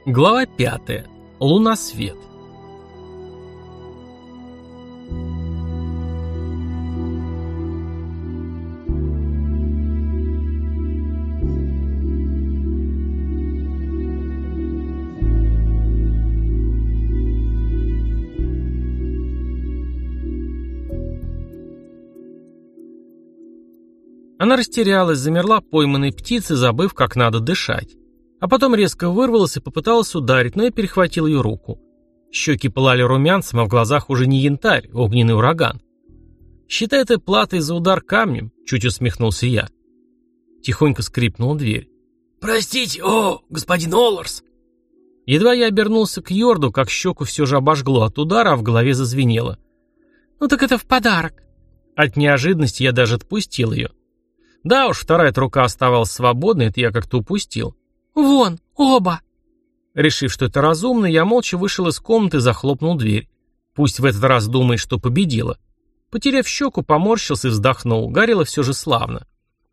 Глава 5. Лунасвет. Она растерялась, замерла пойманной птицей, забыв, как надо дышать. А потом резко вырвалась и попыталась ударить, но я перехватил ее руку. Щеки пылали румянцем, а в глазах уже не янтарь, огненный ураган. «Считай это платой за удар камнем», — чуть усмехнулся я. Тихонько скрипнула дверь. «Простите, господин Олларс!» Едва я обернулся к Йорду, как щеку все же обожгло от удара, а в голове зазвенело. «Ну так это в подарок!» От неожиданности я даже отпустил ее. Да уж, вторая-то рука оставалась свободной, это я как-то упустил. «Вон, оба!» Решив, что это разумно, я молча вышел из комнаты и захлопнул дверь. Пусть в этот раз думает, что победила. Потеряв щеку, поморщился и вздохнул. Горело все же славно.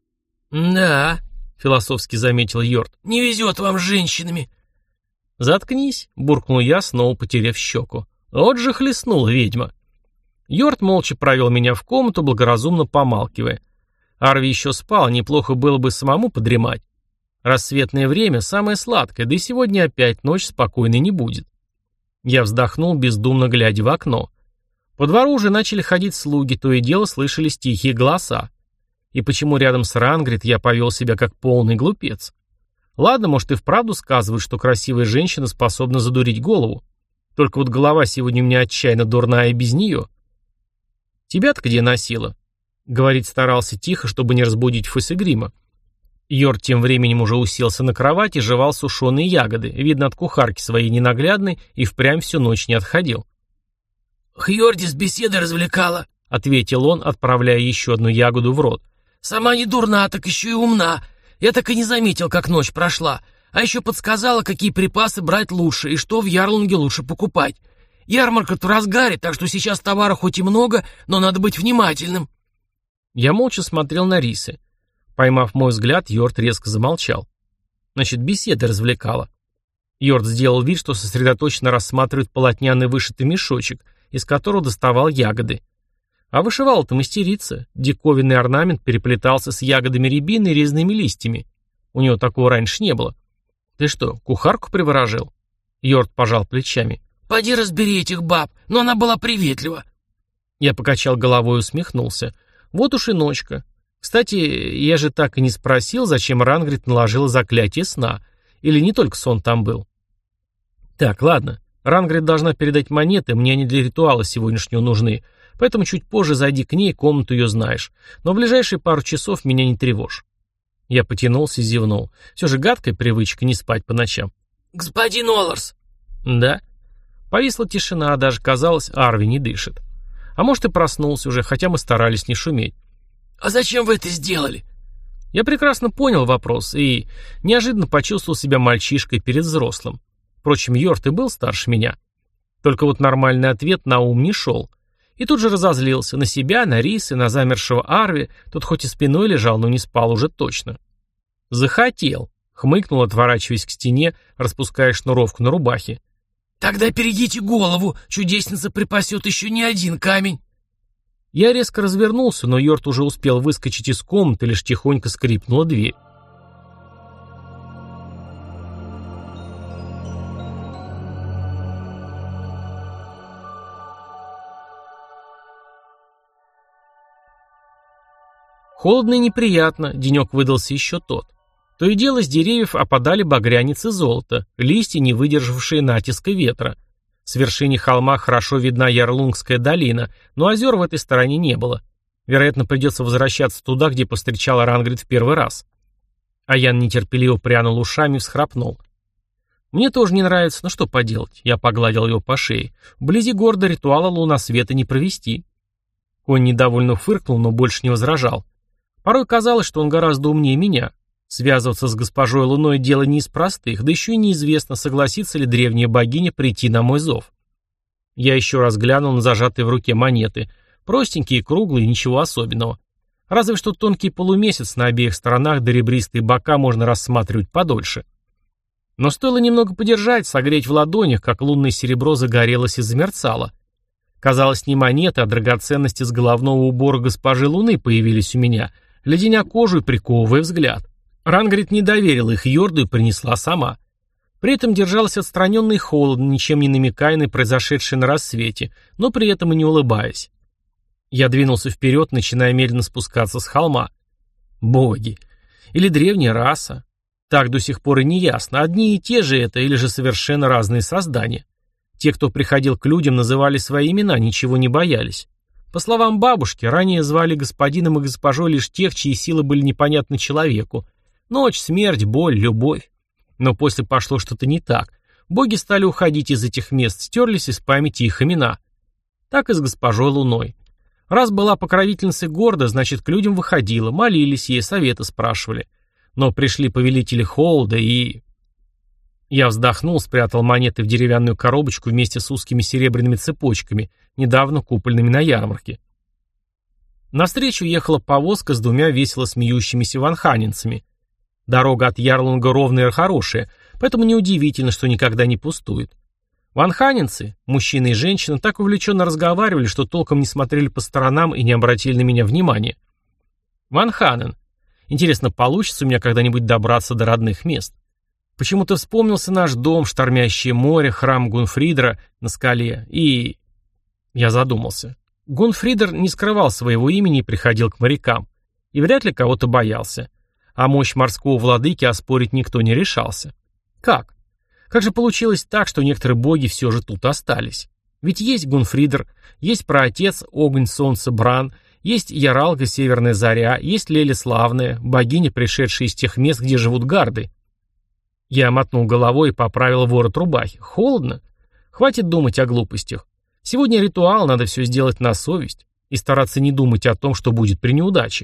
«Да», — философски заметил Йорд. «не везет вам с женщинами». «Заткнись», — буркнул я, снова потеряв щеку. Вот же хлестнула ведьма. Йорд молча провел меня в комнату, благоразумно помалкивая. Арви еще спал, неплохо было бы самому подремать. Рассветное время самое сладкое, да и сегодня опять ночь спокойной не будет. Я вздохнул, бездумно глядя в окно. По двору уже начали ходить слуги, то и дело слышались тихие голоса. И почему рядом с Рангрид я повел себя как полный глупец? Ладно, может и вправду сказывают, что красивая женщина способна задурить голову. Только вот голова сегодня у меня отчаянно дурная и без нее. «Тебя-то где носила?» Говорить старался тихо, чтобы не разбудить Фосигрима. Йорд тем временем уже уселся на кровать и жевал сушеные ягоды, видно от кухарки своей ненаглядной, и впрямь всю ночь не отходил. «Хьордис беседа развлекала», — ответил он, отправляя еще одну ягоду в рот. «Сама не дурна, так еще и умна. Я так и не заметил, как ночь прошла. А еще подсказала, какие припасы брать лучше и что в Ярлунге лучше покупать. Ярмарка-то в разгаре, так что сейчас товара хоть и много, но надо быть внимательным». Я молча смотрел на рисы. Поймав мой взгляд, Йорд резко замолчал. Значит, беседа развлекала. Йорд сделал вид, что сосредоточенно рассматривает полотняный вышитый мешочек, из которого доставал ягоды. А вышивал-то мастерица. Диковинный орнамент переплетался с ягодами рябины и резными листьями. У него такого раньше не было. «Ты что, кухарку приворожил?» Йорд пожал плечами. «Поди разбери этих баб, но она была приветлива». Я покачал головой и усмехнулся. Вот уж и ночка. Кстати, я же так и не спросил, зачем Рангрид наложила заклятие сна. Или не только сон там был. Так, ладно. Рангрид должна передать монеты, мне они для ритуала сегодняшнего нужны. Поэтому чуть позже зайди к ней, комнату ее знаешь. Но в ближайшие пару часов меня не тревожь. Я потянулся и зевнул. Все же гадкая привычка не спать по ночам. «Господин Олларс!» «Да?» Повисла тишина, даже казалось, Арви не дышит. А может и проснулся уже, хотя мы старались не шуметь. «А зачем вы это сделали?» Я прекрасно понял вопрос и неожиданно почувствовал себя мальчишкой перед взрослым. Впрочем, Йорд и был старше меня. Только вот нормальный ответ на ум не шел. И тут же разозлился на себя, на Рисы, на замершего Арви. Тот хоть и спиной лежал, но не спал уже точно. «Захотел», — хмыкнул, отворачиваясь к стене, распуская шнуровку на рубахе. «Тогда берегите голову, чудесница припасет еще не один камень». Я резко развернулся, но Йорд уже успел выскочить из комнаты, лишь тихонько скрипнула дверь. Холодно и неприятно, денек выдался еще тот. То и дело с деревьев опадали багряницы золота, листья, не выдержавшие натиска ветра. С вершины холма хорошо видна Ярлунгская долина, но озер в этой стороне не было. Вероятно, придется возвращаться туда, где повстречала Рангрид в первый раз. Аян нетерпеливо прянул ушами и всхрапнул. Мне тоже не нравится, но что поделать, я погладил его по шее. Вблизи города ритуала лунасвета не провести. Конь недовольно фыркнул, но больше не возражал. Порой казалось, что он гораздо умнее меня. Связываться с госпожой Луной дело не из простых, да еще и неизвестно, согласится ли древняя богиня прийти на мой зов. Я еще раз глянул на зажатые в руке монеты. Простенькие, круглые, ничего особенного. Разве что тонкий полумесяц на обеих сторонах, да ребристые бока можно рассматривать подольше. Но стоило немного подержать, согреть в ладонях, как лунное серебро загорелось и замерцало. Казалось, не монеты, а драгоценности с головного убора госпожи Луны появились у меня, леденя кожу и приковывая взгляд. Рангрид не доверила их Йорду и принесла сама. При этом держалась отстраненно и холодно, ничем не намекая на произошедшее на рассвете, но при этом и не улыбаясь. Я двинулся вперед, начиная медленно спускаться с холма. Боги. Или древняя раса. Так до сих пор и не ясно, одни и те же это, или же совершенно разные создания. Те, кто приходил к людям, называли свои имена, ничего не боялись. По словам бабушки, ранее звали господином и госпожой лишь тех, чьи силы были непонятны человеку. Ночь, смерть, боль, любовь. Но после пошло что-то не так. Боги стали уходить из этих мест, стерлись из памяти их имена. Так и с госпожой Луной. Раз была покровительницей города, значит, к людям выходила, молились ей, советы спрашивали. Но пришли повелители холода и... Я вздохнул, спрятал монеты в деревянную коробочку вместе с узкими серебряными цепочками, недавно купленными на ярмарке. Навстречу ехала повозка с двумя весело смеющимися ванханинцами. Дорога от Ярлунга ровная и хорошая, поэтому неудивительно, что никогда не пустует. Ванханинцы, мужчина и женщина, так увлеченно разговаривали, что толком не смотрели по сторонам и не обратили на меня внимания. Ванханен. Интересно, получится у меня когда-нибудь добраться до родных мест? Почему-то вспомнился наш дом, штормящее море, храм Гунфридера на скале и... Я задумался. Гунфридер не скрывал своего имени и приходил к морякам. И вряд ли кого-то боялся. А мощь морского владыки оспорить никто не решался. Как? Как же получилось так, что некоторые боги все же тут остались? Ведь есть Гунфридер, есть праотец Огонь, Солнце, Бран, есть Яралга, Северная Заря, есть Леля Славная, богиня, пришедшая из тех мест, где живут гарды. Я мотнул головой и поправил ворот рубахи. Холодно? Хватит думать о глупостях. Сегодня ритуал, надо все сделать на совесть и стараться не думать о том, что будет при неудаче.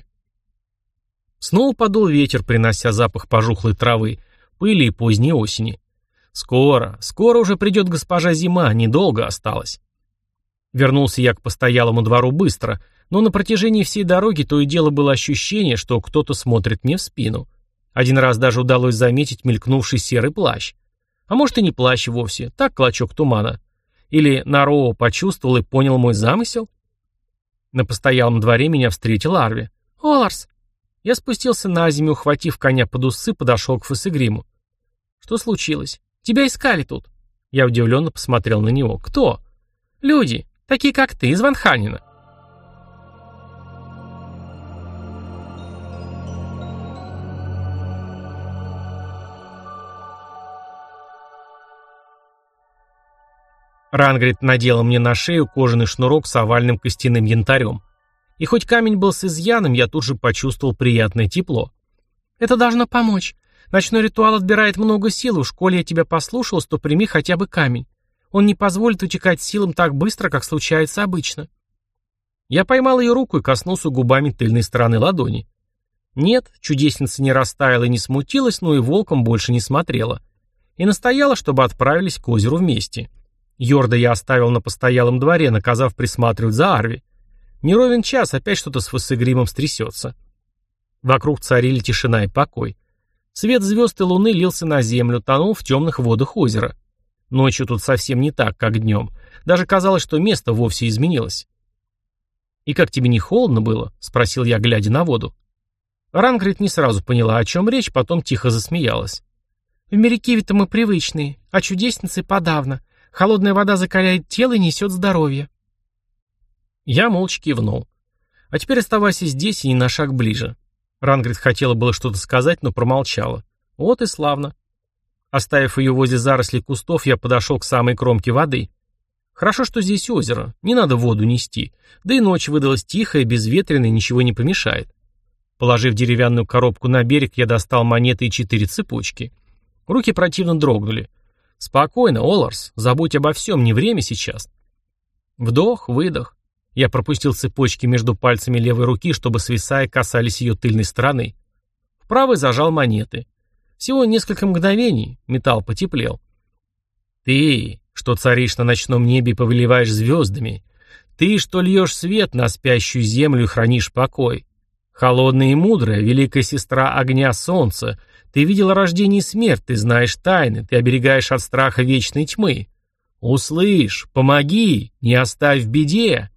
Снова подул ветер, принося запах пожухлой травы, пыли и поздней осени. Скоро уже придет госпожа Зима, недолго осталось. Вернулся я к постоялому двору быстро, но на протяжении всей дороги то и дело было ощущение, что кто-то смотрит мне в спину. Один раз даже удалось заметить мелькнувший серый плащ. А может и не плащ вовсе, так клочок тумана. Или Нароу почувствовал и понял мой замысел? На постоялом дворе меня встретил Арви. «Оларс!» Я спустился на землю, ухватив коня под усы, подошел к Фосегриму. «Что случилось? Тебя искали тут». Я удивленно посмотрел на него. «Кто?» «Люди, такие как ты, из Ванханина». Рангрид надела мне на шею кожаный шнурок с овальным костяным янтарем. И хоть камень был с изъяном, я тут же почувствовал приятное тепло. «Это должно помочь. Ночной ритуал отбирает много сил, уж коли я тебя послушалась, то прими хотя бы камень. Он не позволит утекать силам так быстро, как случается обычно». Я поймал ее руку и коснулся губами тыльной стороны ладони. Нет, чудесница не растаяла и не смутилась, но и волком больше не смотрела. И настояла, чтобы отправились к озеру вместе. Йорда я оставил на постоялом дворе, наказав присматривать за Арви. Не ровен час, опять что-то с Фосегримом стрясется. Вокруг царили тишина и покой. Свет звезд и луны лился на землю, тонул в темных водах озера. Ночью тут совсем не так, как днем. Даже казалось, что место вовсе изменилось. «И как тебе не холодно было?» — спросил я, глядя на воду. Рангрид не сразу поняла, о чем речь, потом тихо засмеялась. «В Мерикиве-то мы привычные, а чудесницы подавно. Холодная вода закаляет тело и несет здоровье». Я молча кивнул. «А теперь оставайся здесь и не на шаг ближе». Рангрид хотела было что-то сказать, но промолчала. Вот и славно. Оставив ее возле зарослей кустов, я подошел к самой кромке воды. Хорошо, что здесь озеро, не надо воду нести. Да и ночь выдалась тихая, безветренная, ничего не помешает. Положив деревянную коробку на берег, я достал монеты и 4 цепочки. Руки противно дрогнули. «Спокойно, Оларс, забудь обо всем, не время сейчас». Вдох, выдох. Я пропустил цепочки между пальцами левой руки, чтобы, свисая, касались ее тыльной стороны. В правой зажал монеты. Всего несколько мгновений, металл потеплел. «Ты, что царишь на ночном небе и повелеваешь звездами, ты, что льешь свет на спящую землю и хранишь покой, холодная и мудрая, великая сестра огня солнца, Ты видел рождение и смерть, ты знаешь тайны, ты оберегаешь от страха вечной тьмы. Услышь, помоги, не оставь в беде!»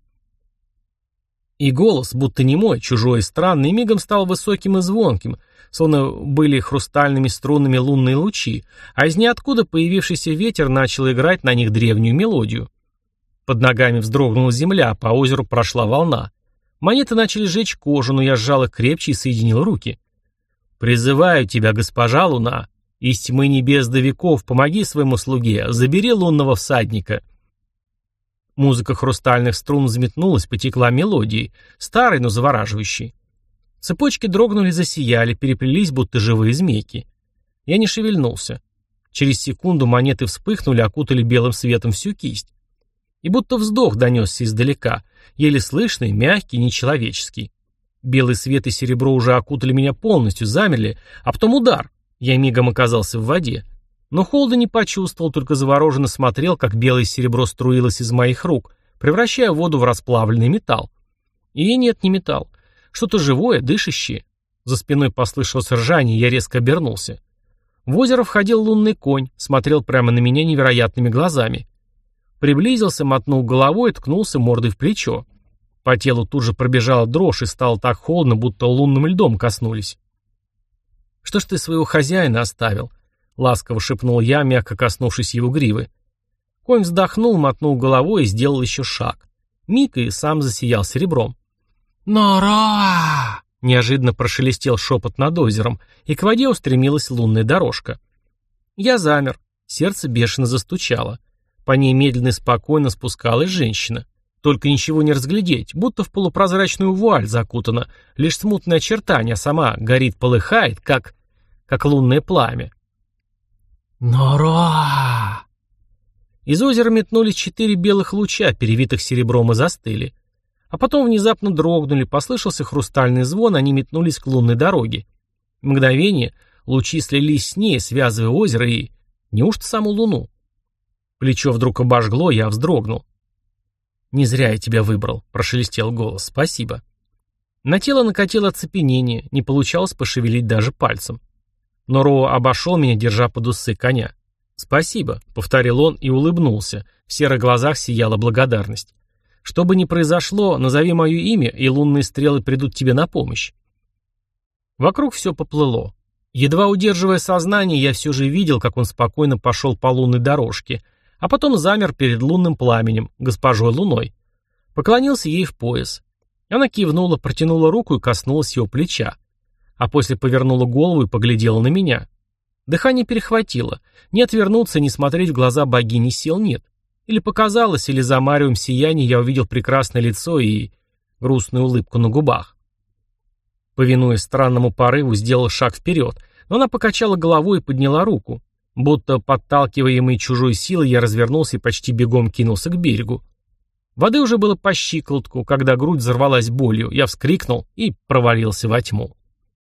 И голос, будто немой, чужой и странный, мигом стал высоким и звонким, словно были хрустальными струнами лунные лучи, а из ниоткуда появившийся ветер начал играть на них древнюю мелодию. Под ногами вздрогнула земля, по озеру прошла волна. Монеты начали жечь кожу, но я сжал их крепче и соединил руки. «Призываю тебя, госпожа Луна, из тьмы небес до веков помоги своему слуге, забери лунного всадника». Музыка хрустальных струн взметнулась, потекла мелодией, старой, но завораживающей. Цепочки дрогнули, засияли, переплелись, будто живые змейки. Я не шевельнулся. Через секунду монеты вспыхнули, окутали белым светом всю кисть. И будто вздох донесся издалека, еле слышный, мягкий, нечеловеческий. Белый свет и серебро уже окутали меня полностью, замерли, а потом удар. Я мигом оказался в воде. Но холода не почувствовал, только завороженно смотрел, как белое серебро струилось из моих рук, превращая воду в расплавленный металл. И нет, не металл. Что-то живое, дышащее. За спиной послышалось ржание, и я резко обернулся. В озеро входил лунный конь, смотрел прямо на меня невероятными глазами. Приблизился, мотнул головой и ткнулся мордой в плечо. По телу тут же пробежала дрожь и стало так холодно, будто лунным льдом коснулись. «Что ж ты своего хозяина оставил?» — ласково шепнул я, мягко коснувшись его гривы. Конь вздохнул, мотнул головой и сделал еще шаг. Миг и сам засиял серебром. «Нора!» — неожиданно прошелестел шепот над озером, и к воде устремилась лунная дорожка. Я замер, сердце бешено застучало. По ней медленно и спокойно спускалась женщина. Только ничего не разглядеть, будто в полупрозрачную вуаль закутана, лишь смутное очертание, а сама горит, полыхает, как лунное пламя. «Нора!» Из озера метнулись 4 белых луча, перевитых серебром, и застыли. А потом внезапно дрогнули, послышался хрустальный звон, они метнулись к лунной дороге. В мгновение лучи слились с ней, связывая озеро и... Неужто саму луну? Плечо вдруг обожгло, я вздрогнул. «Не зря я тебя выбрал», — прошелестел голос. «Спасибо». На тело накатило оцепенение, не получалось пошевелить даже пальцем. Но Роа обошел меня, держа под усы коня. «Спасибо», — повторил он и улыбнулся. В серых глазах сияла благодарность. «Что бы ни произошло, назови мое имя, и лунные стрелы придут тебе на помощь». Вокруг все поплыло. Едва удерживая сознание, я все же видел, как он спокойно пошел по лунной дорожке, а потом замер перед лунным пламенем, госпожой Луной. Поклонился ей в пояс. Она кивнула, протянула руку и коснулась его плеча. А после повернула голову и поглядела на меня. Дыхание перехватило. Не отвернуться, не смотреть в глаза богини сил нет. Или показалось, или за мариум сияния я увидел прекрасное лицо и грустную улыбку на губах. Повинуясь странному порыву, сделал шаг вперед, но она покачала головой и подняла руку. Будто подталкиваемый чужой силой, я развернулся и почти бегом кинулся к берегу. Воды уже было по щиколотку, когда грудь взорвалась болью, я вскрикнул и провалился во тьму.